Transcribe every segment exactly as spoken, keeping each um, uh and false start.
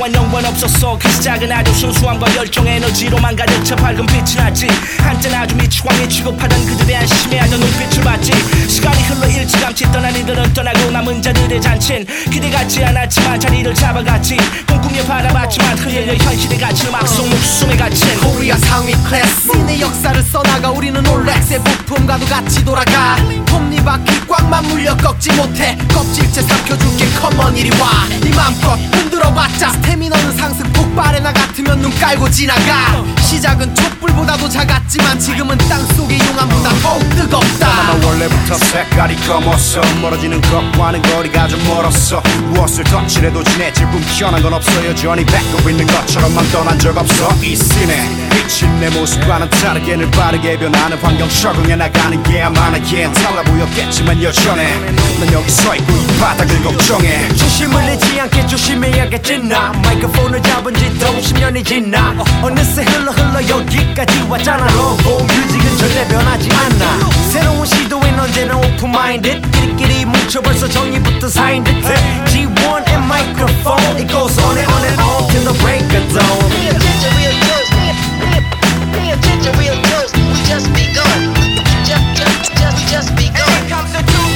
또한 영원 없었어. 그 시작은 아주 순수함과 열정 에너지로만 가득 차 밝은 빛이 났지. 한때는 아주 미치광이 취급하던 그들의 안심해하던 눈빛을 봤지. 시간이 흘러 일찌감치 떠난 이들은 떠나고 남은 자들의 잔치는 기대같지 않았지만 자리를 잡아갔지. 꿈꾸며 바라봤지만 흘려 현실의 가치는 막속 목숨의 가치는 코리아 상위 클래스 내 역사를 써나가. 우리는 롤렉스의 부품과도 같이 돌아가. 톱니바퀴 꽉만 물려 꺾지 못해. 껍질째 삼켜줄게 컴온 이리 와. 네 맘껏 흔들어봤자 스태미너는 상승 폭발에 나 같으면 눈 깔고 지나가. 시작은 촛불보다도 작았지만 지금은 땅속의 용암보다 더욱 뜨겁다. 나 원래부터 색깔이 검었어. 멀어지는 것과는 거리가 좀 멀었어. 무엇을 덧칠해도 지내질 뿐 희한한 건 없어. 여전히 뱉고 있는 것처럼만 떠난 적 없어. 이 씬에 비친 내 모습과는 다르게 늘 빠르게 변하는 환경 적응해 나가는 게 아마 나기엔 달라 보였겠지만 여전해 난 여기 서있고 이 바닥을 걱정해. 조심을 내지 않게 조심해야겠지. 나 마이크폰을 잡은 지 더 오십 년이 지나. 어느새 흘러 흘러 여기까지 왔잖아. 로고 뮤직은 절대 변하지 않아. 새로운 시도엔 언제나 오픈 마인드. 끼리끼리 뭉쳐 벌써 정의부터 사인 듯해. 지 원 and microphone it goes on and on and on till the break of dawn. Pay attention real close. Pay attention real close. We just begun. Just, just, just, we just begun. Here comes the truth.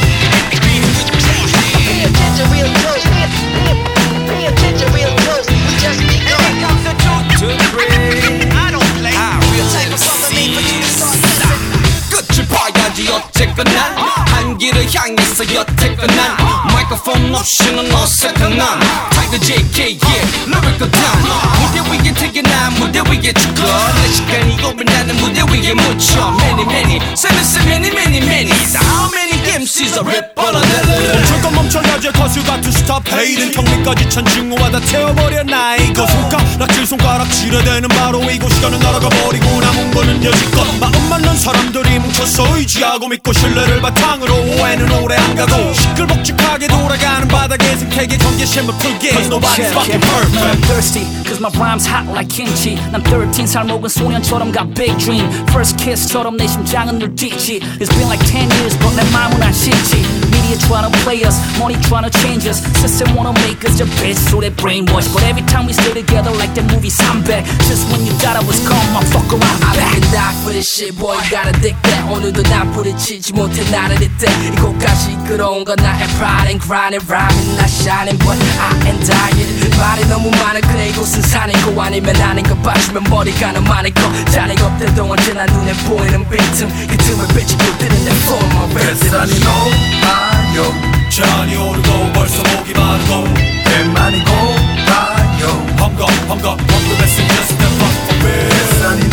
Pay attention real close. Pay attention real close. We just begun. Here comes the truth. I don't play. Real type of song I made for you to start. 끝을 봐야지 어쨌거나 한 길을 향해서 여태껏난 마이크폰 없이는 어색한 난 타이거 제이케이 yeah lyrical down. 무대 위에 태어나 무대 위에 죽어. 내 시간이 오면 나는 무대 위에 묻혀. Many many seven seven many many many. How many 엠시's are rap on a level. 멈춰 멈춰야지 가수가 to stop hating. 경리까지 천증오와 다 태워버려 나의 거. 손가락질 손가락질에 대는 바로 이곳. 시간은 날아가 버리고 남은 거는 여지껏 마음 맞는 사람들이 뭉쳐서 의지하고 믿고 신뢰를 바탕으로 오해는 오래 안 가고 시끌벅적하게 돌아가는 바닥에 생태계 경계심을 풀게. Cause nobody's fucking perfect. I'm thirsty cause my rhymes hot like kimchi. 난 thirteen 살 먹은 소년처럼 got big dream. First kiss처럼 내 심장은 늘 뛰지. It's been like ten years but 내 마음은 안 식지. Media tryna play us, money tryna change us. System wanna make us your bitch so they brainwash. But every time we stay together like that movie Samback. Just when you thought I was calm, I fuck around I'm back. I die for this shit boy gotta dig that. 오늘도 나 부딪히지 못해 나를 이때 이곳까지 이끌어온 건 나의 pride and grind and rhyming not shining but I am dying. 말이 너무 많아 그래 이곳은 산이고 아니면 아닌 거 빠지면 머리가 너무 많을 거. 자리가 없대도 언제나 눈에 보이는 빈틈 그 틈을 비치고 뜨는 내 flow my rhythm. 햇살이 높아요. 잔이 오르고 벌써 목이 마르고 배만이 고파요. 험거 험거 험거 메신저 step up for real. 햇살이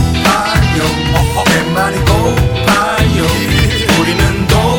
높아요. 배만이 고파요. 우리는 또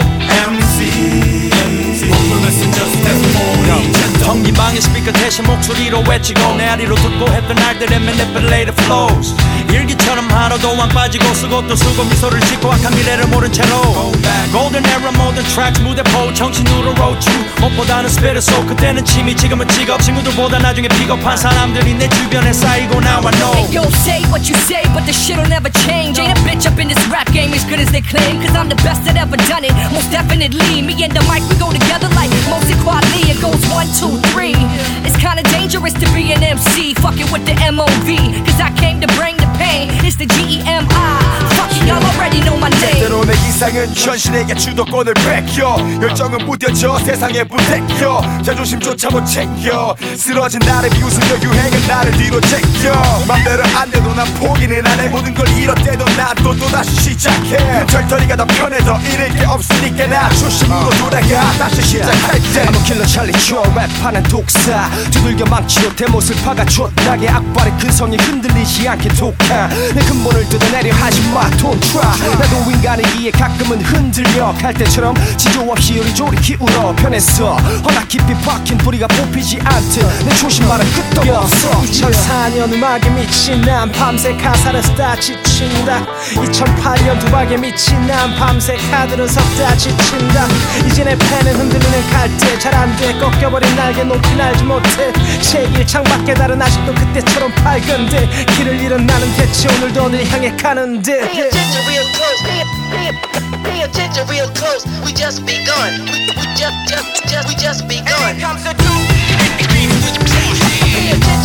엠씨 험거 메신저 step forward. 정기방의 스피커 대신 목소리로 외치고 내 아리로 듣고 했던 날들의 manipulated flows. 일기처럼 하루도 안 빠지고 쓰고 또 쓰고 미소를 짓고 악한 미래를 모른 채로 Golden era moden tracks 무대포 정신으로 road to 무엇보다는 spirit so 그때는 취미 지금은 직업 친구들보다 나중에 비겁한 사람들이 내 주변에 쌓이고 now I know. Hey yo say what you say but the shit'll never change. Ain't a bitch up in this rap game as good as they claim. Cause I'm the best that ever done it. Most definitely me and the mic we go together like Mostly Quadly. It goes one, two, three. It's kinda dangerous to be an M C. Fucking with the M O V. Cause I came to bring the pain. It's the G E M I. Fuck it, y'all already know my name. 때로 내 이상은 현실에게 주도권을 뺏겨. 열정은 무뎌져 세상에 부대껴. 자존심조차 못 챙겨. 쓰러진 나를 비웃으며 유행은 나를 뒤로 제껴. 맘대로 안 돼도 난 포기는 안 해. 모든 걸 잃었대도 난 또 또다시 시작해. 그 절터리가 더 편해 더 잃을 게 없으니까 나 초심으로 돌아가 다시 시작할 때. I'm a killer Charlie Chua 랩하는 독사. 두들겨 망치로 대못을 박아 쫓나게 악발의 근성이 흔들리지 않게 독한 내 근본을 뜯어내려 하지마 don't try. 나도 인간이기에 가끔은 흔들려 갈 때처럼 지조 없이 요리조리 기울어 편했어. 허나 깊이 박힌 뿌리가 뽑히지 않듯 내 초심만은 끄떡 없어. 이천사 년 음악에 미친 난 밤새 가사를 쓰다 지친다. 이천팔 년 두박에 미친 난 밤새 카드를 섞다 지친다. 이제 내 펜은 흔들리는 갈대 잘 안돼 꺾여버린 날개 높이 날지 못해. 세길 창밖에 달은 아직도 그때처럼 밝은데 길을 잃은 나는 대체 오늘도 늘 향해 가는데. Pay attention real close. Pay, pay, pay attention real close. We just begun. We, we just, just, just, we just begun. Here comes the truth. Pay attention.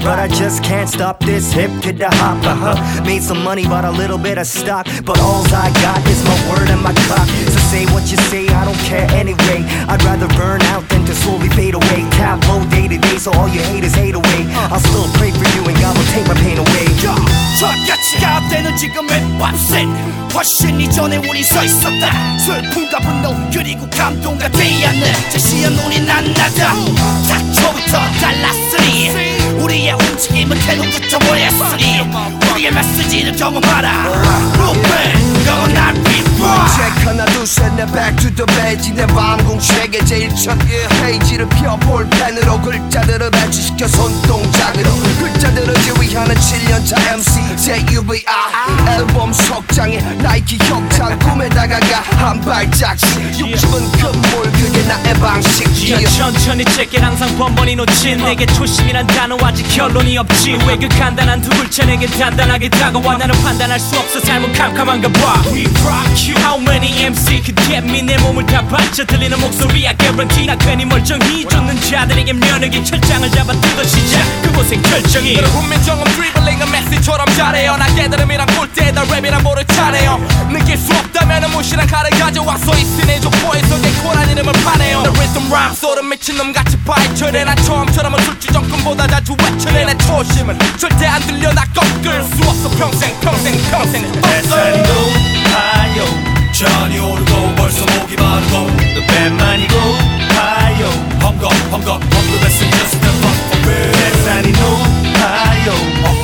But I just can't stop this hip to the hop. Uh-huh. Made some money, bought a little bit of stock, but all I got is my word and my cock. So say what you say, I don't care anyway. I'd rather burn out than to slowly fade away. Tap low day to day, so all you haters hate away. I'll still pray for you and God will take my pain away. 저 가치가 없대는 지금의 밤새 훨씬 이전에 우리 서 있었다. 슬픔과 분노 그리고 감동과 대안을 제시한 눈이 난 나다. 작초부터 달랐으니 우리의 움직임은 대놓고 버렸으니 우리의 메시지를 경험하라. 루펜 영원 날 비워. 체크 하나 둘셋넷 back to the page. 내 방공책의 제일 첫 페이지를 펴 볼펜으로 글자들을 배치시켜 손동작으로 글자들을 지휘하는 칠 년차 엠씨 제유브이 앨범 속장에 나이키 협찬 꿈에 다가가 한 발짝씩 육십은 금몰 그게 나의 방식. yeah. 천천히 짧게 항상 번번이 놓친 내게 초심이란 단어 아직 결론이 없지. 왜 그 간단한 두 글자 내게 단단하게 다가와. 나는 판단할 수 없어 삶은 캄캄한가 봐. We rock you. How many 엠씨 could get me. 내 몸을 다 바쳐 들리는 목소리야 guarantee. 나 괜히 멀쩡히 쫓는 자들에게 면역의 철장을 잡아 뜯어 시작 그곳엔 결정이. 너를 훈민정음 드리블링은 메시처럼 잘해요. 나 깨달음이란 꼴대에다 랩이란 뭐를 차네요. 느낄 수 없다면 무시란 칼을 가져와 서 있으니 족보에서 내 코란 이름을 파네요. 나 rhythm rhyme 쏘는 미친놈같이 파헤쳐내. 난 처음처럼은 술주정권보다 자주 외쳐내. 내 초심은 절대 안 들려. 나 꺾을 수 없어 평생 평생 평생. 햇살이 높아요 전이 오르고 벌써 목이 마르고 배만이 고파요 헝거 헝거 헝거 that's just a fuck for real. 햇살이 높아요